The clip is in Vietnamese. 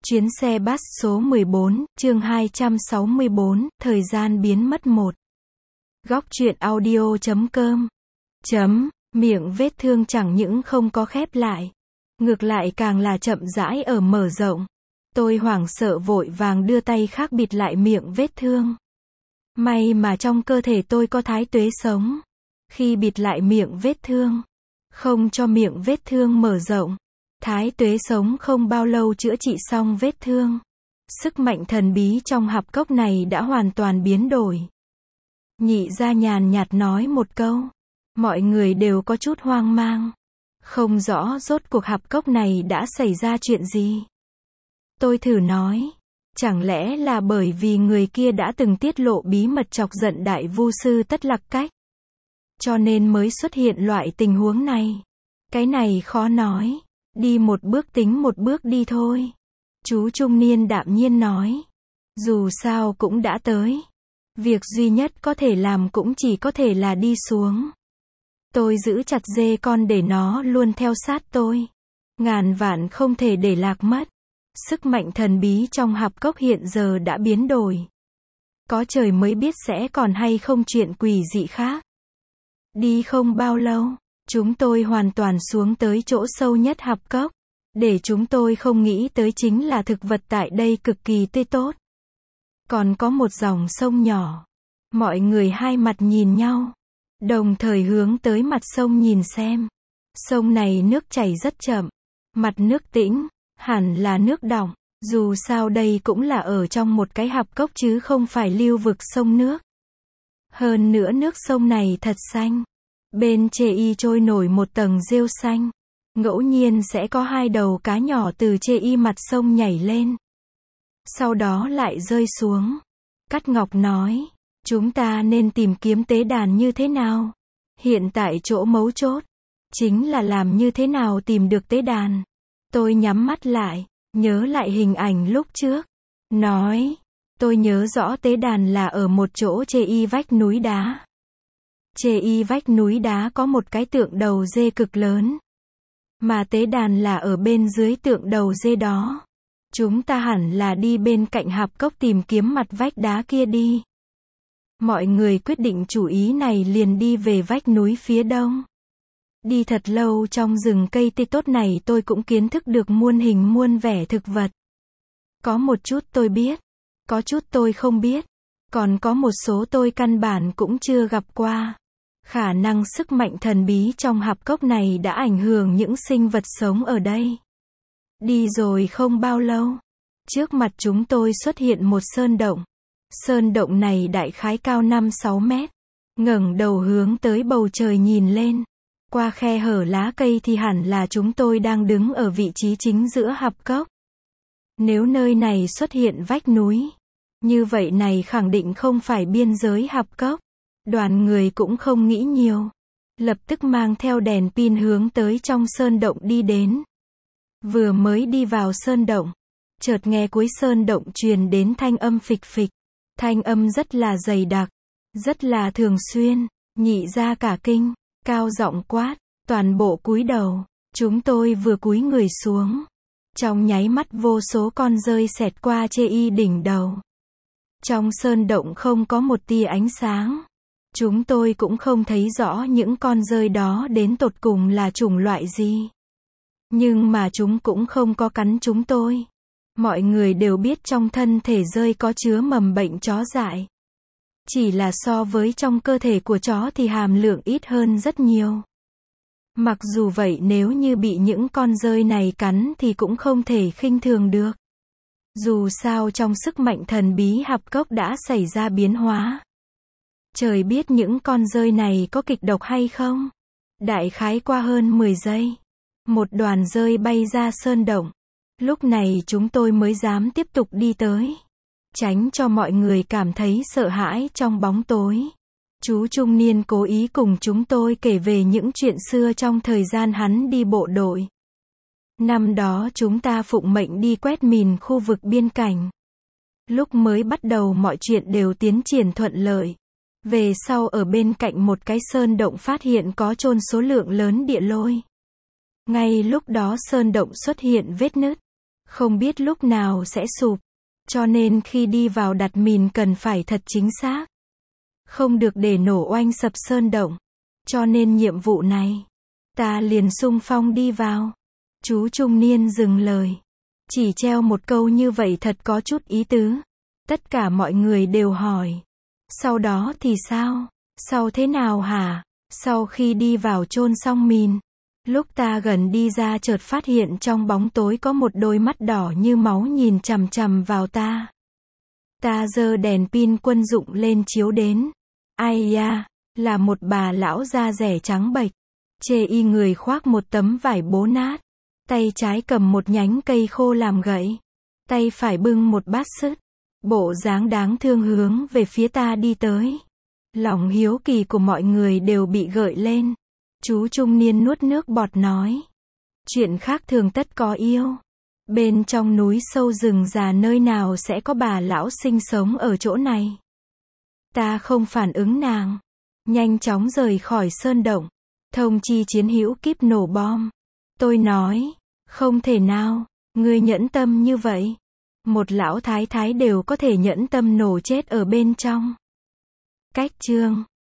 Chuyến xe bus số 14, chương 264, thời gian biến mất 1. Góc truyện audio.com. Miệng vết thương chẳng những không có khép lại, ngược lại càng là chậm rãi ở mở rộng. Tôi hoảng sợ vội vàng đưa tay khác bịt lại miệng vết thương. May mà trong cơ thể tôi có thái tuế sống. Khi bịt lại miệng vết thương, không cho miệng vết thương mở rộng, thái tuế sống không bao lâu chữa trị xong vết thương. Sức mạnh thần bí trong hạp cốc này đã hoàn toàn biến đổi. Nhị gia nhàn nhạt nói một câu. Mọi người đều có chút hoang mang. Không rõ rốt cuộc hạp cốc này đã xảy ra chuyện gì. Tôi thử nói. Chẳng lẽ là bởi vì người kia đã từng tiết lộ bí mật chọc giận đại vu sư Tất Lạc Cách, cho nên mới xuất hiện loại tình huống này. Cái này khó nói. Đi một bước tính một bước đi thôi. Chú trung niên đạm nhiên nói. Dù sao cũng đã tới. Việc duy nhất có thể làm cũng chỉ có thể là đi xuống. Tôi giữ chặt dê con để nó luôn theo sát tôi. Ngàn vạn không thể để lạc mất. Sức mạnh thần bí trong hạp cốc hiện giờ đã biến đổi. Có trời mới biết sẽ còn hay không chuyện quỷ dị khác. Đi không bao lâu, chúng tôi hoàn toàn xuống tới chỗ sâu nhất hạp cốc. Để chúng tôi không nghĩ tới chính là thực vật tại đây cực kỳ tươi tốt. Còn có một dòng sông nhỏ. Mọi người hai mặt nhìn nhau, đồng thời hướng tới mặt sông nhìn xem. Sông này nước chảy rất chậm, mặt nước tĩnh, hẳn là nước đọng. Dù sao đây cũng là ở trong một cái hạp cốc chứ không phải lưu vực sông nước. Hơn nữa nước sông này thật xanh. Bên chê y trôi nổi một tầng rêu xanh. Ngẫu nhiên sẽ có hai đầu cá nhỏ từ chê y mặt sông nhảy lên. Sau đó lại rơi xuống. Cát Ngọc nói, chúng ta nên tìm kiếm tế đàn như thế nào? Hiện tại chỗ mấu chốt chính là làm như thế nào tìm được tế đàn. Tôi nhắm mắt lại, nhớ lại hình ảnh lúc trước. Nói, tôi nhớ rõ tế đàn là ở một chỗ chê y vách núi đá. Chê y vách núi đá có một cái tượng đầu dê cực lớn. Mà tế đàn là ở bên dưới tượng đầu dê đó. Chúng ta hẳn là đi bên cạnh hạp cốc tìm kiếm mặt vách đá kia đi. Mọi người quyết định chủ ý này liền đi về vách núi phía đông. Đi thật lâu trong rừng cây tươi tốt này tôi cũng kiến thức được muôn hình muôn vẻ thực vật. Có một chút tôi biết, có chút tôi không biết, còn có một số tôi căn bản cũng chưa gặp qua. Khả năng sức mạnh thần bí trong hạp cốc này đã ảnh hưởng những sinh vật sống ở đây. Đi rồi không bao lâu, trước mặt chúng tôi xuất hiện một sơn động. Sơn động này đại khái cao 5-6 mét. Ngẩng đầu hướng tới bầu trời nhìn lên. Qua khe hở lá cây thì hẳn là chúng tôi đang đứng ở vị trí chính giữa hạp cốc. Nếu nơi này xuất hiện vách núi, như vậy này khẳng định không phải biên giới hạp cốc. Đoàn người cũng không nghĩ nhiều. Lập tức mang theo đèn pin hướng tới trong sơn động đi đến. Vừa mới đi vào sơn động, chợt nghe cuối sơn động truyền đến thanh âm phịch phịch. Thanh âm rất là dày đặc, rất là thường xuyên. Nhị gia cả kinh, cao giọng quát, toàn bộ cúi đầu. Chúng tôi vừa cúi người xuống, trong nháy mắt vô số con dơi xẹt qua chê y đỉnh đầu. Trong sơn động không có một tia ánh sáng. Chúng tôi cũng không thấy rõ những con dơi đó đến tột cùng là chủng loại gì. Nhưng mà chúng cũng không có cắn chúng tôi. Mọi người đều biết trong thân thể dơi có chứa mầm bệnh chó dại. Chỉ là so với trong cơ thể của chó thì hàm lượng ít hơn rất nhiều. Mặc dù vậy nếu như bị những con dơi này cắn thì cũng không thể khinh thường được. Dù sao trong sức mạnh thần bí hạp cốc đã xảy ra biến hóa. Trời biết những con dơi này có kịch độc hay không? Đại khái qua hơn 10 giây. Một đoàn dơi bay ra sơn động. Lúc này chúng tôi mới dám tiếp tục đi tới. Tránh cho mọi người cảm thấy sợ hãi trong bóng tối. Chú trung niên cố ý cùng chúng tôi kể về những chuyện xưa trong thời gian hắn đi bộ đội. Năm đó chúng ta phụng mệnh đi quét mìn khu vực biên cảnh. Lúc mới bắt đầu mọi chuyện đều tiến triển thuận lợi. Về sau ở bên cạnh một cái sơn động phát hiện có chôn số lượng lớn địa lôi. Ngay lúc đó sơn động xuất hiện vết nứt. không biết lúc nào sẽ sụp. Cho nên khi đi vào đặt mìn cần phải thật chính xác. Không được để nổ oanh sập sơn động. Cho nên nhiệm vụ này, ta liền xung phong đi vào. Chú trung niên dừng lời. Chỉ treo một câu như vậy thật có chút ý tứ. Tất cả mọi người đều hỏi. Sau đó thì sao? Sau thế nào hả? Sau khi đi vào chôn xong mìn, lúc ta gần đi ra chợt phát hiện trong bóng tối có một đôi mắt đỏ như máu nhìn chằm chằm vào ta. Ta giơ đèn pin quân dụng lên chiếu đến. Ai da, là một bà lão da rẻ trắng bệch. Chê y người khoác một tấm vải bố nát. Tay trái cầm một nhánh cây khô làm gậy. Tay phải bưng một bát sứt. Bộ dáng đáng thương hướng về phía ta đi tới. Lòng hiếu kỳ của mọi người đều bị gợi lên. Chú trung niên nuốt nước bọt nói. Chuyện khác thường tất có yêu. Bên trong núi sâu rừng già nơi nào sẽ có bà lão sinh sống ở chỗ này. Ta không phản ứng nàng. Nhanh chóng rời khỏi sơn động. Thông chi chiến hữu kíp nổ bom. Tôi nói. Không thể nào. Ngươi nhẫn tâm như vậy. Một lão thái thái đều có thể nhẫn tâm nổ chết ở bên trong. Cách chương